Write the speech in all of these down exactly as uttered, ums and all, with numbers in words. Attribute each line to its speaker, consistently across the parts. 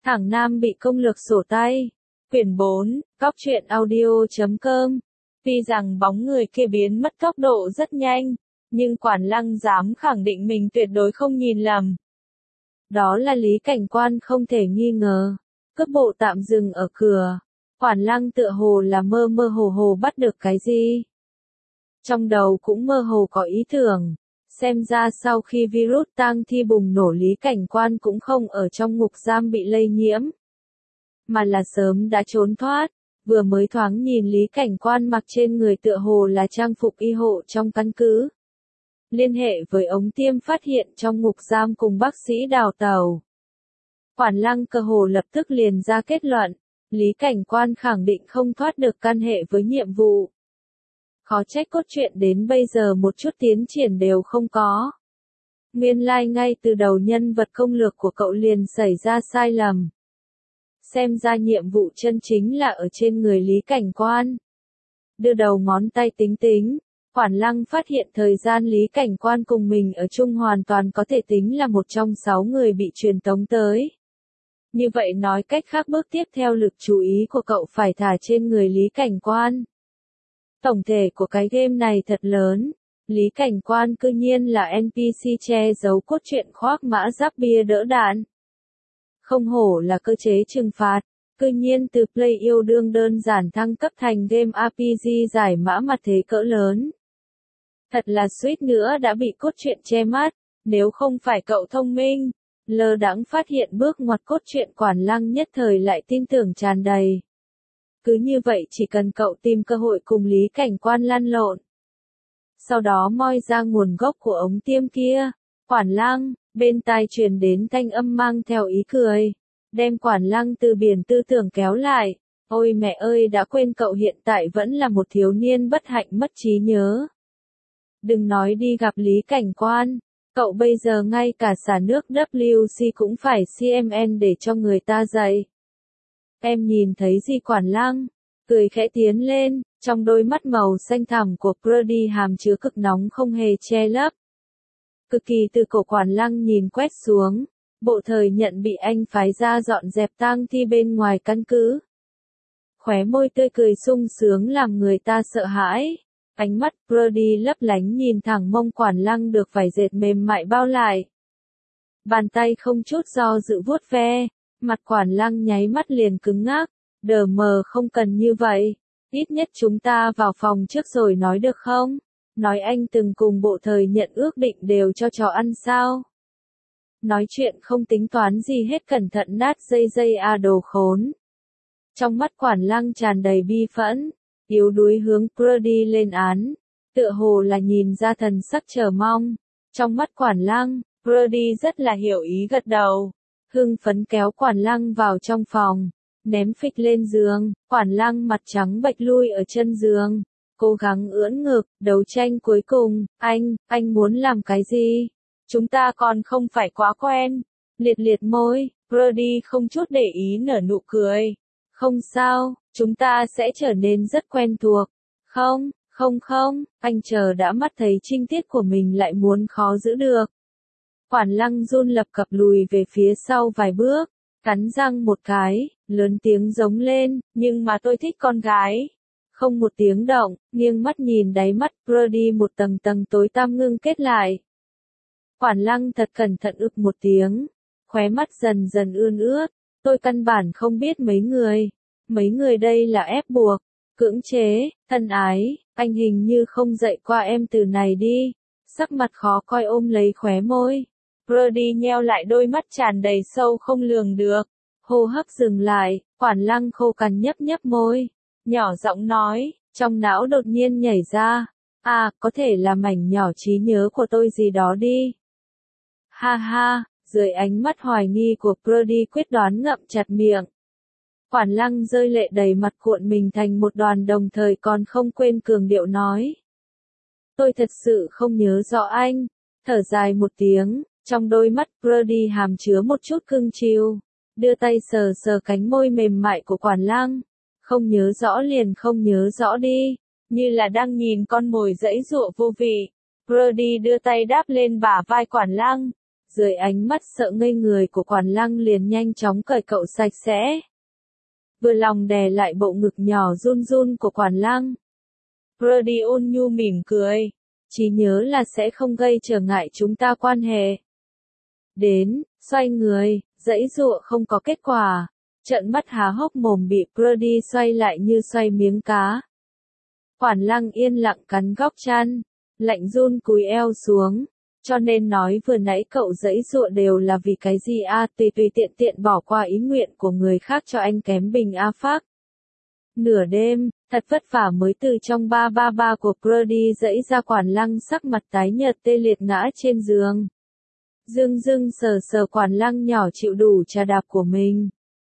Speaker 1: Thẳng Nam bị công lược sổ tay. Quyển bốn, Cóc truyện audio chấm com. Tuy rằng bóng người kia biến mất tốc độ rất nhanh, nhưng Quản Lăng dám khẳng định mình tuyệt đối không nhìn lầm. Đó là Lý Cảnh Quan không thể nghi ngờ. Cước bộ tạm dừng ở cửa. Quản Lăng tựa hồ là mơ mơ hồ hồ bắt được cái gì. Trong đầu cũng mơ hồ có ý tưởng. Xem ra sau khi virus tang thi bùng nổ Lý Cảnh Quan cũng không ở trong ngục giam bị lây nhiễm, mà là sớm đã trốn thoát. Vừa mới thoáng nhìn Lý Cảnh Quan mặc trên người tựa hồ là trang phục y hộ trong căn cứ. Liên hệ với ống tiêm phát hiện trong ngục giam cùng bác sĩ đào tẩu. Quản Lăng cơ hồ lập tức liền ra kết luận, Lý Cảnh Quan khẳng định không thoát được căn hệ với nhiệm vụ. Khó trách cốt truyện đến bây giờ một chút tiến triển đều không có. Nguyên lai ngay từ đầu nhân vật công lược của cậu liền xảy ra sai lầm. Xem ra nhiệm vụ chân chính là ở trên người Lý Cảnh Quan. Đưa đầu ngón tay tính tính, Quản Lăng phát hiện thời gian Lý Cảnh Quan cùng mình ở chung hoàn toàn có thể tính là một trong sáu người bị truyền tống tới. Như vậy nói cách khác bước tiếp theo lực chú ý của cậu phải thả trên người Lý Cảnh Quan. Tổng thể của cái game này thật lớn, Lý Cảnh Quan cư nhiên là en pê xê che giấu cốt truyện khoác mã giáp bia đỡ đạn. Không hổ là cơ chế trừng phạt, cư nhiên từ play yêu đương đơn giản thăng cấp thành game rờ pê giê giải mã mặt thế cỡ lớn. Thật là suýt nữa đã bị cốt truyện che mắt, nếu không phải cậu thông minh, lơ đãng phát hiện bước ngoặt cốt truyện Quản Lăng nhất thời lại tin tưởng tràn đầy. Cứ như vậy chỉ cần cậu tìm cơ hội cùng Lý Cảnh Quan lăn lộn. Sau đó moi ra nguồn gốc của ống tiêm kia, Quản Lăng, bên tai truyền đến thanh âm mang theo ý cười, đem Quản Lăng từ biển tư tưởng kéo lại. Ôi mẹ ơi, đã quên cậu hiện tại vẫn là một thiếu niên bất hạnh mất trí nhớ. Đừng nói đi gặp Lý Cảnh Quan, cậu bây giờ ngay cả xả nước vê kép xê cũng phải xê em en để cho người ta dạy. Em nhìn thấy gì? Quản Lăng cười khẽ tiến lên, trong đôi mắt màu xanh thẳm của Brody hàm chứa cực nóng không hề che lấp. Cực kỳ từ cổ Quản Lăng nhìn quét xuống, bộ thời nhận bị anh phái ra dọn dẹp tang thi bên ngoài căn cứ. Khóe môi tươi cười sung sướng làm người ta sợ hãi. Ánh mắt Brody lấp lánh nhìn thẳng mông Quản Lăng được vải dệt mềm mại bao lại. Bàn tay không chút do dự vuốt ve, mặt Quản Lăng nháy mắt liền cứng ngắc. Đờ mờ, không cần như vậy, ít nhất chúng ta vào phòng trước rồi nói được không? Nói anh từng cùng bộ thời nhận ước định đều cho chó ăn sao? Nói chuyện không tính toán gì hết, cẩn thận nát dây dây à đồ khốn. Trong mắt Quản Lăng tràn đầy bi phẫn, yếu đuối hướng Brody lên án, tựa hồ là nhìn ra thần sắc chờ mong. Trong mắt Quản Lăng, Brody rất là hiểu ý gật đầu, hưng phấn kéo Quản Lăng vào trong phòng, ném phịch lên giường. Quản Lăng mặt trắng bệch lui ở chân giường, cố gắng ưỡn ngực, đấu tranh cuối cùng. Anh, anh muốn làm cái gì? Chúng ta còn không phải quá quen. Liệt liệt môi, Brody không chút để ý nở nụ cười. Không sao, chúng ta sẽ trở nên rất quen thuộc. Không, không không, anh chờ đã mắt thấy trinh tiết của mình lại muốn khó giữ được. Quản Lăng run lập cập lùi về phía sau vài bước, cắn răng một cái, lớn tiếng giống lên, nhưng mà tôi thích con gái. Không một tiếng động, nghiêng mắt nhìn đáy mắt Brody một tầng tầng tối tăm ngưng kết lại. Quản Lăng thật cẩn thận ực một tiếng, khóe mắt dần dần ươn ướt. Tôi căn bản không biết mấy người. Mấy người đây là ép buộc, cưỡng chế, thân ái, anh hình như không dạy qua em từ này đi. Sắc mặt khó coi ôm lấy khóe môi. Brody nheo lại đôi mắt tràn đầy sâu không lường được. Hô hấp dừng lại, Quản Lăng khô cằn nhấp nhấp môi. Nhỏ giọng nói, trong não đột nhiên nhảy ra. À, có thể là mảnh nhỏ trí nhớ của tôi gì đó đi. Ha ha. Dưới ánh mắt hoài nghi của Brody quyết đoán ngậm chặt miệng. Quản Lăng rơi lệ đầy mặt cuộn mình thành một đoàn, đồng thời còn không quên cường điệu nói. Tôi thật sự không nhớ rõ anh. Thở dài một tiếng, trong đôi mắt Brody hàm chứa một chút cưng chiều. Đưa tay sờ sờ cánh môi mềm mại của Quản Lăng. Không nhớ rõ liền không nhớ rõ đi. Như là đang nhìn con mồi giãy giụa vô vị. Brody đưa tay đáp lên bả vai Quản Lăng. Dưới ánh mắt sợ ngây người của Quản Lăng liền nhanh chóng cởi cậu sạch sẽ. Vừa lòng đè lại bộ ngực nhỏ run run của Quản Lăng. Brody ôn nhu mỉm cười. Chỉ nhớ là sẽ không gây trở ngại chúng ta quan hệ. Đến, xoay người, giãy giụa không có kết quả. Trợn mắt há hốc mồm bị Brody xoay lại như xoay miếng cá. Quản Lăng yên lặng cắn góc chăn, lạnh run cúi eo xuống. Cho nên nói vừa nãy cậu giãy giụa đều là vì cái gì a, tùy tùy tiện tiện bỏ qua ý nguyện của người khác cho anh kém bình a phác. Nửa đêm, thật vất vả mới từ trong ba ba ba của Brody giãy ra. Quản Lăng sắc mặt tái nhợt tê liệt ngã trên giường. Dưng dưng sờ sờ Quản Lăng nhỏ chịu đủ trà đạp của mình.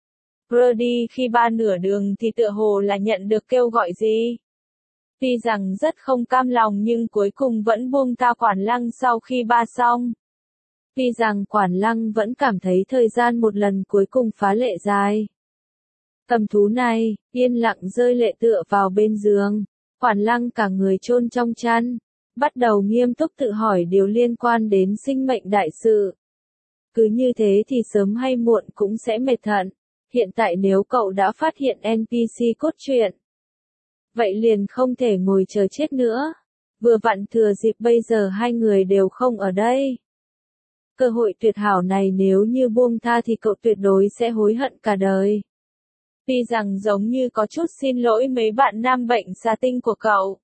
Speaker 1: Brody khi ba nửa đường thì tựa hồ là nhận được kêu gọi gì. Tuy rằng rất không cam lòng nhưng cuối cùng vẫn buông tha Quản Lăng sau khi ba xong. Tuy rằng Quản Lăng vẫn cảm thấy thời gian một lần cuối cùng phá lệ dài. Cầm thú này, yên lặng rơi lệ tựa vào bên giường. Quản Lăng cả người chôn trong chăn. Bắt đầu nghiêm túc tự hỏi điều liên quan đến sinh mệnh đại sự. Cứ như thế thì sớm hay muộn cũng sẽ mệt thận. Hiện tại nếu cậu đã phát hiện en pê xê cốt truyện, vậy liền không thể ngồi chờ chết nữa. Vừa vặn thừa dịp bây giờ hai người đều không ở đây. Cơ hội tuyệt hảo này nếu như buông tha thì cậu tuyệt đối sẽ hối hận cả đời. Tuy rằng giống như có chút xin lỗi mấy bạn nam bệnh xà tinh của cậu.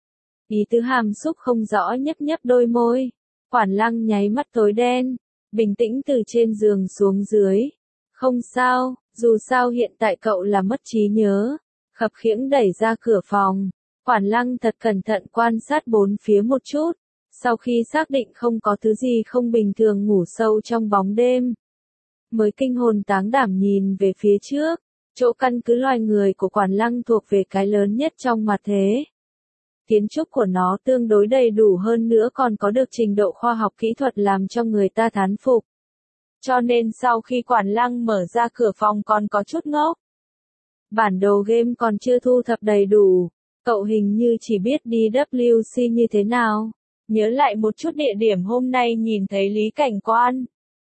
Speaker 1: Ý tứ hàm xúc không rõ nhấp nhấp đôi môi. Quản Lăng nháy mắt tối đen, bình tĩnh từ trên giường xuống dưới. Không sao, dù sao hiện tại cậu là mất trí nhớ. Khập khiễng đẩy ra cửa phòng. Quản Lăng thật cẩn thận quan sát bốn phía một chút. Sau khi xác định không có thứ gì không bình thường ngủ sâu trong bóng đêm, mới kinh hồn táng đảm nhìn về phía trước. Chỗ căn cứ loài người của Quản Lăng thuộc về cái lớn nhất trong mặt thế. Kiến trúc của nó tương đối đầy đủ hơn nữa còn có được trình độ khoa học kỹ thuật làm cho người ta thán phục. Cho nên sau khi Quản Lăng mở ra cửa phòng còn có chút ngốc. Bản đồ game còn chưa thu thập đầy đủ. Cậu hình như chỉ biết đi W C như thế nào. Nhớ lại một chút địa điểm hôm nay nhìn thấy Lý Cảnh Quan.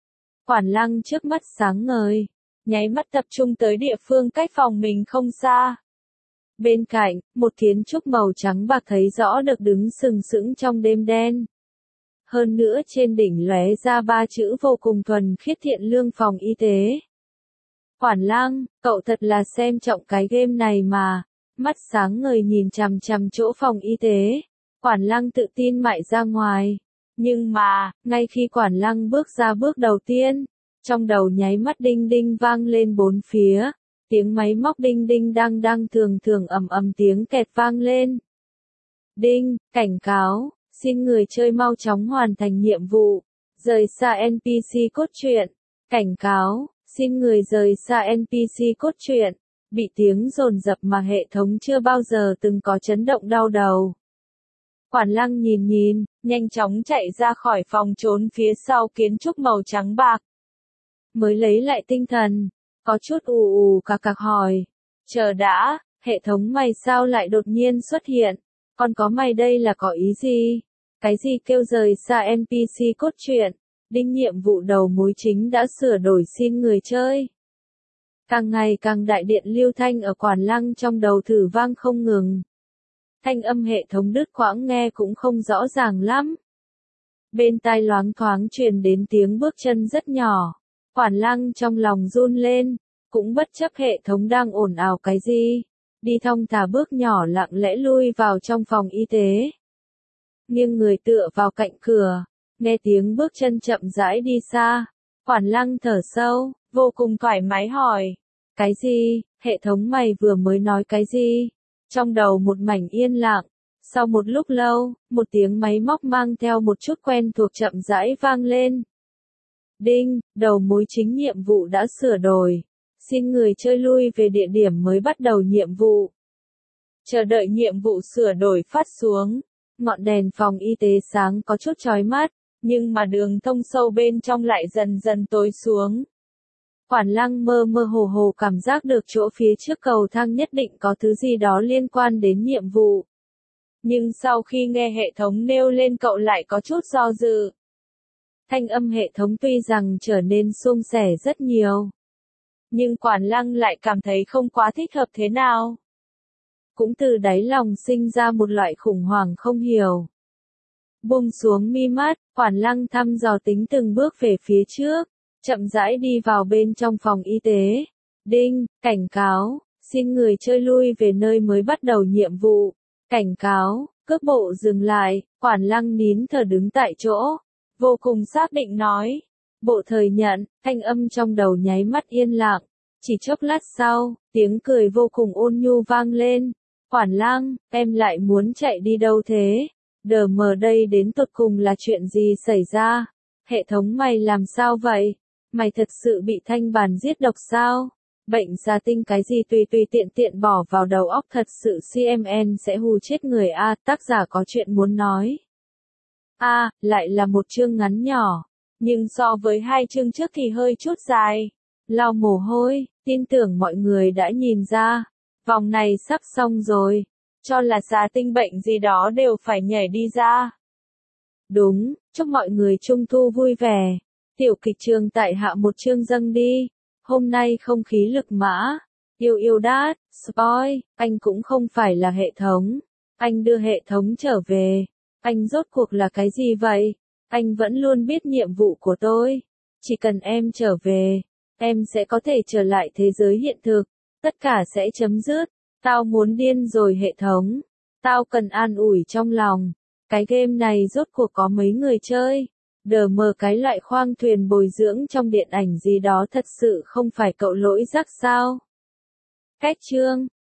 Speaker 1: Quản Lăng trước mắt sáng ngời. Nháy mắt tập trung tới địa phương cách phòng mình không xa. Bên cạnh, một kiến trúc màu trắng bạc thấy rõ được đứng sừng sững trong đêm đen. Hơn nữa trên đỉnh lóe ra ba chữ vô cùng thuần khiết Thiện Lương Phòng Y tế. Quản Lăng, cậu thật là xem trọng cái game này mà. Mắt sáng ngời nhìn chằm chằm chỗ phòng y tế. Quản Lăng tự tin mại ra ngoài. Nhưng mà, ngay khi Quản Lăng bước ra bước đầu tiên, trong đầu nháy mắt đinh đinh vang lên bốn phía. Tiếng máy móc đinh đinh đang đang thường thường ầm ầm tiếng kẹt vang lên. Đinh, cảnh cáo, xin người chơi mau chóng hoàn thành nhiệm vụ. Rời xa en pê xê cốt truyện. Cảnh cáo, xin người rời xa en pê xê cốt truyện. Bị tiếng dồn dập mà hệ thống chưa bao giờ từng có chấn động đau đầu. Quản Lăng nhìn nhìn, nhanh chóng chạy ra khỏi phòng trốn phía sau kiến trúc màu trắng bạc. Mới lấy lại tinh thần, có chút ù ù cạc cạc hỏi. Chờ đã, hệ thống mày sao lại đột nhiên xuất hiện? Còn có mày đây là có ý gì? Cái gì kêu rời xa en pê xê cốt truyện? Đinh nhiệm vụ đầu mối chính đã sửa đổi xin người chơi. Càng ngày càng đại điện lưu thanh ở Quản Lăng trong đầu thử vang không ngừng. Thanh âm hệ thống đứt quãng nghe cũng không rõ ràng lắm. Bên tai loáng thoáng truyền đến tiếng bước chân rất nhỏ. Quản Lăng trong lòng run lên, cũng bất chấp hệ thống đang ồn ào cái gì. Đi thong thả bước nhỏ lặng lẽ lui vào trong phòng y tế. Nghiêng người tựa vào cạnh cửa, nghe tiếng bước chân chậm rãi đi xa. Quản Lăng thở sâu, vô cùng thoải mái hỏi. Cái gì, hệ thống mày vừa mới nói cái gì? Trong đầu một mảnh yên lặng. Sau một lúc lâu, một tiếng máy móc mang theo một chút quen thuộc chậm rãi vang lên. Đinh, đầu mối chính nhiệm vụ đã sửa đổi. Xin người chơi lui về địa điểm mới bắt đầu nhiệm vụ. Chờ đợi nhiệm vụ sửa đổi phát xuống. Ngọn đèn phòng y tế sáng có chút chói mắt, nhưng mà đường thông sâu bên trong lại dần dần tối xuống. Quản Lăng mơ mơ hồ hồ cảm giác được chỗ phía trước cầu thang nhất định có thứ gì đó liên quan đến nhiệm vụ. Nhưng sau khi nghe hệ thống nêu lên cậu lại có chút do dự. Thanh âm hệ thống tuy rằng trở nên suôn sẻ rất nhiều, nhưng Quản Lăng lại cảm thấy không quá thích hợp thế nào. Cũng từ đáy lòng sinh ra một loại khủng hoảng không hiểu. Buông xuống mi mắt, Quản Lăng thăm dò tính từng bước về phía trước, chậm rãi đi vào bên trong phòng y tế. Đinh, cảnh cáo, xin người chơi lui về nơi mới bắt đầu nhiệm vụ. Cảnh cáo, cước bộ dừng lại, Quản Lăng nín thở đứng tại chỗ, vô cùng xác định nói. Bộ thời nhận, thanh âm trong đầu nháy mắt yên lặng, chỉ chốc lát sau, tiếng cười vô cùng ôn nhu vang lên. Quản Lăng, em lại muốn chạy đi đâu thế? Đờ mờ đây đến tột cùng là chuyện gì xảy ra? Hệ thống mày làm sao vậy? Mày thật sự bị thanh bàn giết độc sao? Bệnh gia tinh cái gì tùy tùy tiện tiện bỏ vào đầu óc thật sự xê em en sẽ hù chết người a. Tác giả có chuyện muốn nói. A, lại là một chương ngắn nhỏ, nhưng so với hai chương trước thì hơi chút dài. Lau mồ hôi, tin tưởng mọi người đã nhìn ra. Vòng này sắp xong rồi, cho là gia tinh bệnh gì đó đều phải nhảy đi ra. Đúng, chúc mọi người trung thu vui vẻ. Tiểu kịch trường tại hạ một chương dâng đi. Hôm nay không khí lực mã. Yêu yêu đát, spoil, anh cũng không phải là hệ thống. Anh đưa hệ thống trở về. Anh rốt cuộc là cái gì vậy? Anh vẫn luôn biết nhiệm vụ của tôi. Chỉ cần em trở về, em sẽ có thể trở lại thế giới hiện thực. Tất cả sẽ chấm dứt. Tao muốn điên rồi hệ thống. Tao cần an ủi trong lòng. Cái game này rốt cuộc có mấy người chơi. Đờ mờ cái loại khoang thuyền bồi dưỡng trong điện ảnh gì đó thật sự không phải cậu lỗi rắc sao. Cách chương